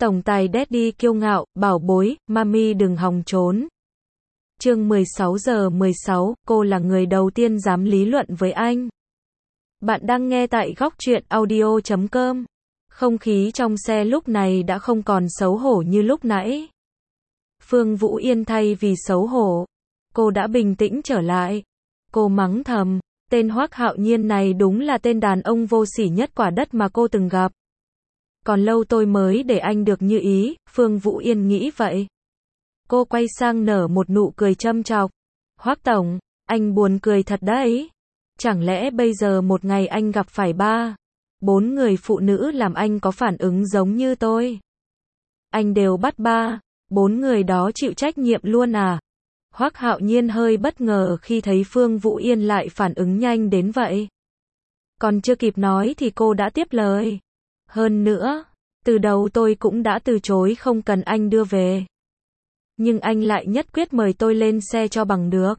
Tổng tài Daddy kiêu ngạo, bảo bối, mami đừng hòng trốn. Chương 16 giờ 16, cô là người đầu tiên dám lý luận với anh. Bạn đang nghe tại Góc Truyện Audio.com. Không khí trong xe lúc này đã không còn xấu hổ như lúc nãy. Phương Vũ Yên thay vì xấu hổ, cô đã bình tĩnh trở lại. Cô mắng thầm, tên Hoắc Hạo Nhiên này đúng là tên đàn ông vô sỉ nhất quả đất mà cô từng gặp. Còn lâu tôi mới để anh được như ý, Phương Vũ Yên nghĩ vậy. Cô quay sang nở một nụ cười châm chọc. Hoắc tổng, anh buồn cười thật đấy. Chẳng lẽ bây giờ một ngày anh gặp phải 4 người phụ nữ làm anh có phản ứng giống như tôi? Anh đều bắt 4 người đó chịu trách nhiệm luôn à? Hoắc Hạo Nhiên hơi bất ngờ khi thấy Phương Vũ Yên lại phản ứng nhanh đến vậy. Còn chưa kịp nói thì cô đã tiếp lời. Hơn nữa, từ đầu tôi cũng đã từ chối không cần anh đưa về. Nhưng anh lại nhất quyết mời tôi lên xe cho bằng được.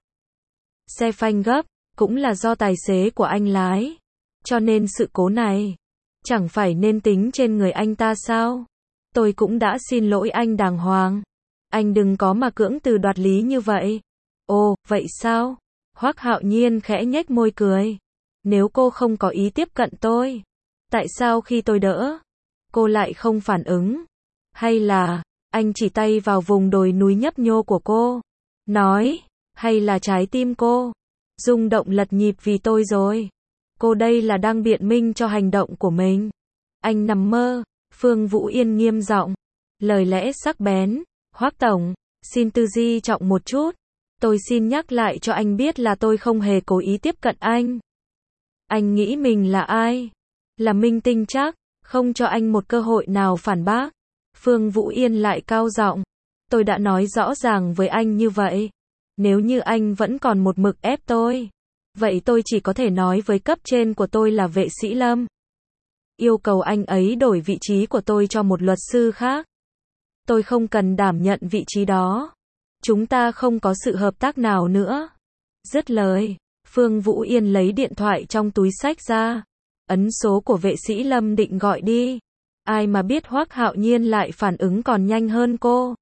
Xe phanh gấp, cũng là do tài xế của anh lái. Cho nên sự cố này, chẳng phải nên tính trên người anh ta sao? Tôi cũng đã xin lỗi anh đàng hoàng. Anh đừng có mà cưỡng từ đoạt lý như vậy. Ồ, vậy sao? Hoắc Hạo Nhiên khẽ nhếch môi cười. Nếu cô không có ý tiếp cận tôi, tại sao khi tôi đỡ, cô lại không phản ứng? Hay là, anh chỉ tay vào vùng đồi núi nhấp nhô của cô, nói, hay là trái tim cô rung động lật nhịp vì tôi rồi? Cô đây là đang biện minh cho hành động của mình. Anh nằm mơ, Phương Vũ Yên nghiêm giọng, lời lẽ sắc bén. Hoắc tổng, xin tư duy trọng một chút. Tôi xin nhắc lại cho anh biết là tôi không hề cố ý tiếp cận anh. Anh nghĩ mình là ai? Là minh tinh chắc, không cho anh một cơ hội nào phản bác. Phương Vũ Yên lại cao giọng, tôi đã nói rõ ràng với anh như vậy. Nếu như anh vẫn còn một mực ép tôi, vậy tôi chỉ có thể nói với cấp trên của tôi là Vệ Sĩ Lâm. Yêu cầu anh ấy đổi vị trí của tôi cho một luật sư khác. Tôi không cần đảm nhận vị trí đó. Chúng ta không có sự hợp tác nào nữa. Dứt lời, Phương Vũ Yên lấy điện thoại trong túi xách ra, ấn số của Vệ Sĩ Lâm định gọi đi. Ai mà biết Hoắc Hạo Nhiên lại phản ứng còn nhanh hơn cô.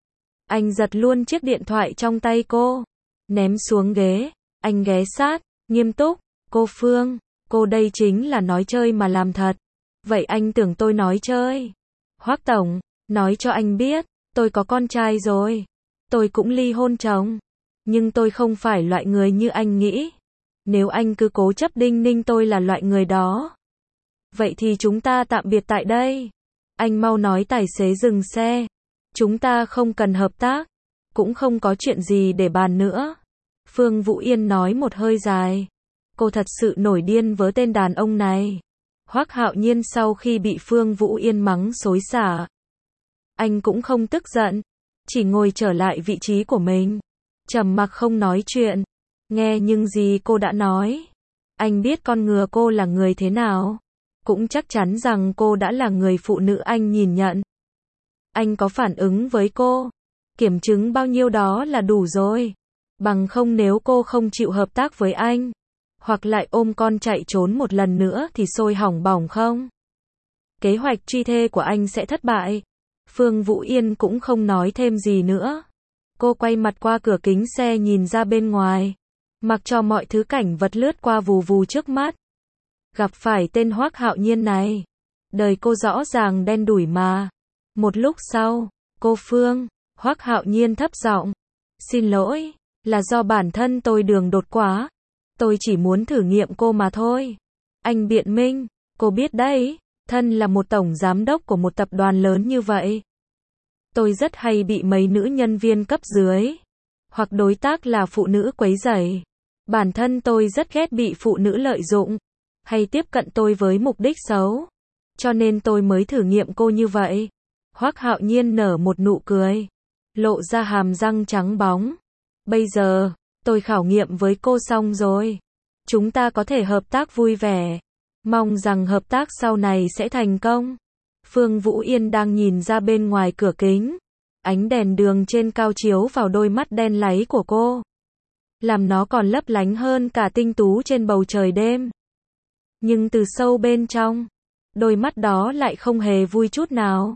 Anh giật luôn chiếc điện thoại trong tay cô, ném xuống ghế. Anh ghé sát, nghiêm túc, cô Phương, cô đây chính là nói chơi mà làm thật. Vậy anh tưởng tôi nói chơi? Hoắc tổng, nói cho anh biết, tôi có con trai rồi. Tôi cũng ly hôn chồng. Nhưng tôi không phải loại người như anh nghĩ. Nếu anh cứ cố chấp đinh ninh tôi là loại người đó, vậy thì chúng ta tạm biệt tại đây. Anh mau nói tài xế dừng xe. Chúng ta không cần hợp tác, cũng không có chuyện gì để bàn nữa. Phương Vũ Yên nói một hơi dài. Cô thật sự nổi điên với tên đàn ông này. Hoắc Hạo Nhiên sau khi bị Phương Vũ Yên mắng xối xả, anh cũng không tức giận, chỉ ngồi trở lại vị trí của mình, trầm mặc không nói chuyện. Nghe những gì cô đã nói, anh biết con ngừa cô là người thế nào, cũng chắc chắn rằng cô đã là người phụ nữ anh nhìn nhận. Anh có phản ứng với cô, kiểm chứng bao nhiêu đó là đủ rồi. Bằng không nếu cô không chịu hợp tác với anh, hoặc lại ôm con chạy trốn một lần nữa thì sôi hỏng bỏng không? Kế hoạch truy thê của anh sẽ thất bại. Phương Vũ Yên cũng không nói thêm gì nữa. Cô quay mặt qua cửa kính xe nhìn ra bên ngoài, mặc cho mọi thứ cảnh vật lướt qua vù vù trước mắt. Gặp phải tên Hoắc Hạo Nhiên này, đời cô rõ ràng đen đủi mà. Một lúc sau, cô Phương, Hoắc Hạo Nhiên thấp giọng, xin lỗi, là do bản thân tôi đường đột quá. Tôi chỉ muốn thử nghiệm cô mà thôi. Anh biện minh, cô biết đấy, thân là một tổng giám đốc của một tập đoàn lớn như vậy, tôi rất hay bị mấy nữ nhân viên cấp dưới, hoặc đối tác là phụ nữ quấy rầy. Bản thân tôi rất ghét bị phụ nữ lợi dụng, hay tiếp cận tôi với mục đích xấu. Cho nên tôi mới thử nghiệm cô như vậy. Hoắc Hạo Nhiên nở một nụ cười, lộ ra hàm răng trắng bóng. Bây giờ, tôi khảo nghiệm với cô xong rồi. Chúng ta có thể hợp tác vui vẻ. Mong rằng hợp tác sau này sẽ thành công. Phương Vũ Yên đang nhìn ra bên ngoài cửa kính. Ánh đèn đường trên cao chiếu vào đôi mắt đen láy của cô, làm nó còn lấp lánh hơn cả tinh tú trên bầu trời đêm. Nhưng từ sâu bên trong, đôi mắt đó lại không hề vui chút nào.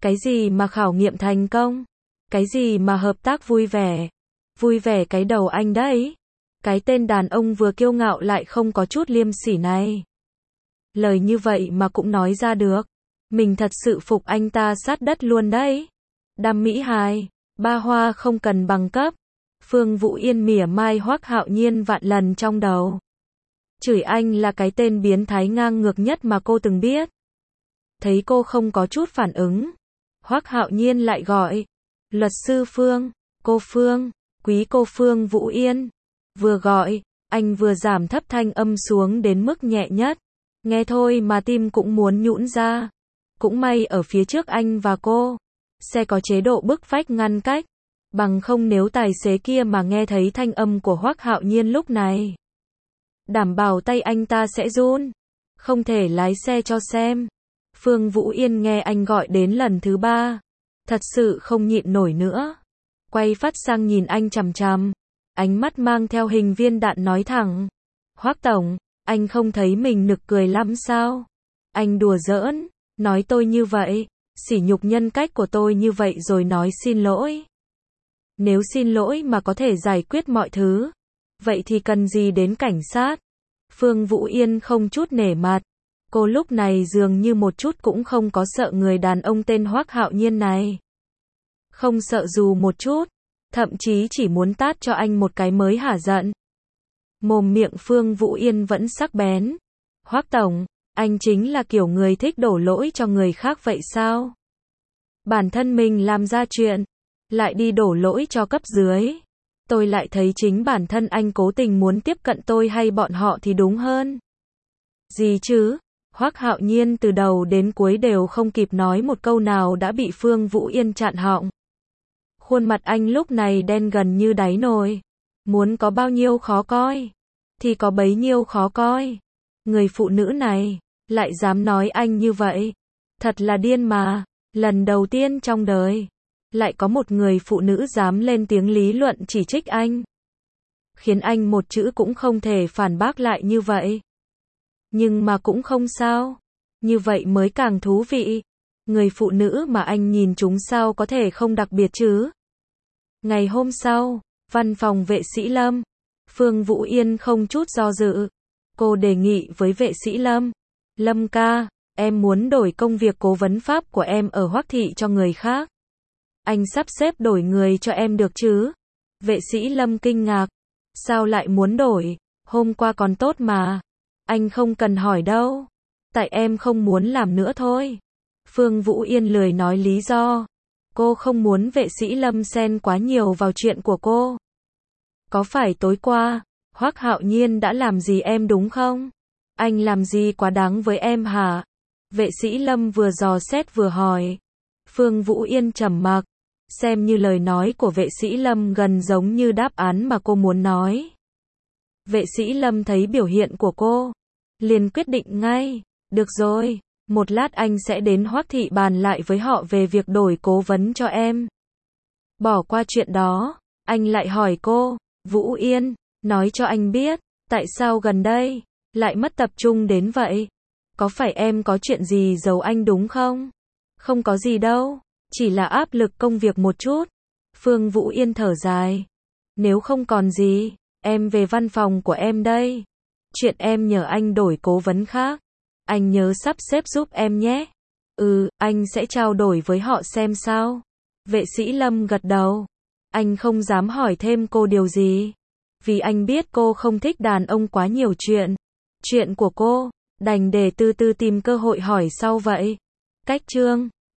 Cái gì mà khảo nghiệm thành công? Cái gì mà hợp tác vui vẻ? Vui vẻ cái đầu anh đấy. Cái tên đàn ông vừa kiêu ngạo lại không có chút liêm sỉ này. Lời như vậy mà cũng nói ra được. Mình thật sự phục anh ta sát đất luôn đấy. Đam mỹ hài, ba hoa không cần bằng cấp. Phương Vũ Yên mỉa mai Hoắc Hạo Nhiên vạn lần trong đầu. Chửi anh là cái tên biến thái ngang ngược nhất mà cô từng biết. Thấy cô không có chút phản ứng, Hoắc Hạo Nhiên lại gọi, luật sư Phương, cô Phương, quý cô Phương Vũ Yên. Vừa gọi, anh vừa giảm thấp thanh âm xuống đến mức nhẹ nhất. Nghe thôi mà tim cũng muốn nhũn ra. Cũng may ở phía trước anh và cô, xe có chế độ bức vách ngăn cách. Bằng không nếu tài xế kia mà nghe thấy thanh âm của Hoắc Hạo Nhiên lúc này, đảm bảo tay anh ta sẽ run. Không thể lái xe cho xem. Phương Vũ Yên nghe anh gọi đến lần thứ 3. Thật sự không nhịn nổi nữa. Quay phát sang nhìn anh chằm chằm. Ánh mắt mang theo hình viên đạn nói thẳng. Hoắc tổng, anh không thấy mình nực cười lắm sao? Anh đùa giỡn, nói tôi như vậy, sỉ nhục nhân cách của tôi như vậy rồi nói xin lỗi. Nếu xin lỗi mà có thể giải quyết mọi thứ, vậy thì cần gì đến cảnh sát? Phương Vũ Yên không chút nể mặt. Cô lúc này dường như một chút cũng không có sợ người đàn ông tên Hoắc Hạo Nhiên này. Không sợ dù một chút, thậm chí chỉ muốn tát cho anh một cái mới hả giận. Mồm miệng Phương Vũ Yên vẫn sắc bén. Hoắc tổng, anh chính là kiểu người thích đổ lỗi cho người khác vậy sao? Bản thân mình làm ra chuyện, lại đi đổ lỗi cho cấp dưới. Tôi lại thấy chính bản thân anh cố tình muốn tiếp cận tôi hay bọn họ thì đúng hơn. Gì chứ? Hoắc Hạo Nhiên từ đầu đến cuối đều không kịp nói một câu nào đã bị Phương Vũ Yên chặn họng. Khuôn mặt anh lúc này đen gần như đáy nồi. Muốn có bao nhiêu khó coi, thì có bấy nhiêu khó coi. Người phụ nữ này, lại dám nói anh như vậy. Thật là điên mà. Lần đầu tiên trong đời, lại có một người phụ nữ dám lên tiếng lý luận chỉ trích anh. Khiến anh một chữ cũng không thể phản bác lại như vậy. Nhưng mà cũng không sao. Như vậy mới càng thú vị. Người phụ nữ mà anh nhìn chúng sao có thể không đặc biệt chứ? Ngày hôm sau, văn phòng vệ sĩ Lâm. Phương Vũ Yên không chút do dự. Cô đề nghị với vệ sĩ Lâm. Lâm ca, em muốn đổi công việc cố vấn pháp của em ở Hoắc thị cho người khác. Anh sắp xếp đổi người cho em được chứ? Vệ sĩ Lâm kinh ngạc. Sao lại muốn đổi? Hôm qua còn tốt mà. Anh không cần hỏi đâu. Tại em không muốn làm nữa thôi. Phương Vũ Yên lười nói lý do. Cô không muốn vệ sĩ Lâm xen quá nhiều vào chuyện của cô. Có phải tối qua, Hoắc Hạo Nhiên đã làm gì em đúng không? Anh làm gì quá đáng với em hả? Vệ sĩ Lâm vừa dò xét vừa hỏi. Phương Vũ Yên trầm mặc, xem như lời nói của vệ sĩ Lâm gần giống như đáp án mà cô muốn nói. Vệ sĩ Lâm thấy biểu hiện của cô, liền quyết định ngay. Được rồi, một lát anh sẽ đến Hoắc thị bàn lại với họ về việc đổi cố vấn cho em. Bỏ qua chuyện đó, anh lại hỏi cô, Vũ Yên, nói cho anh biết, tại sao gần đây, lại mất tập trung đến vậy? Có phải em có chuyện gì giấu anh đúng không? Không có gì đâu, chỉ là áp lực công việc một chút. Phương Vũ Yên thở dài. Nếu không còn gì, em về văn phòng của em đây. Chuyện em nhờ anh đổi cố vấn khác, anh nhớ sắp xếp giúp em nhé. Anh sẽ trao đổi với họ xem sao. Vệ sĩ Lâm gật đầu. Anh không dám hỏi thêm cô điều gì. Vì anh biết cô không thích đàn ông quá nhiều chuyện. Chuyện của cô, đành để từ từ tìm cơ hội hỏi sau vậy. Cách chương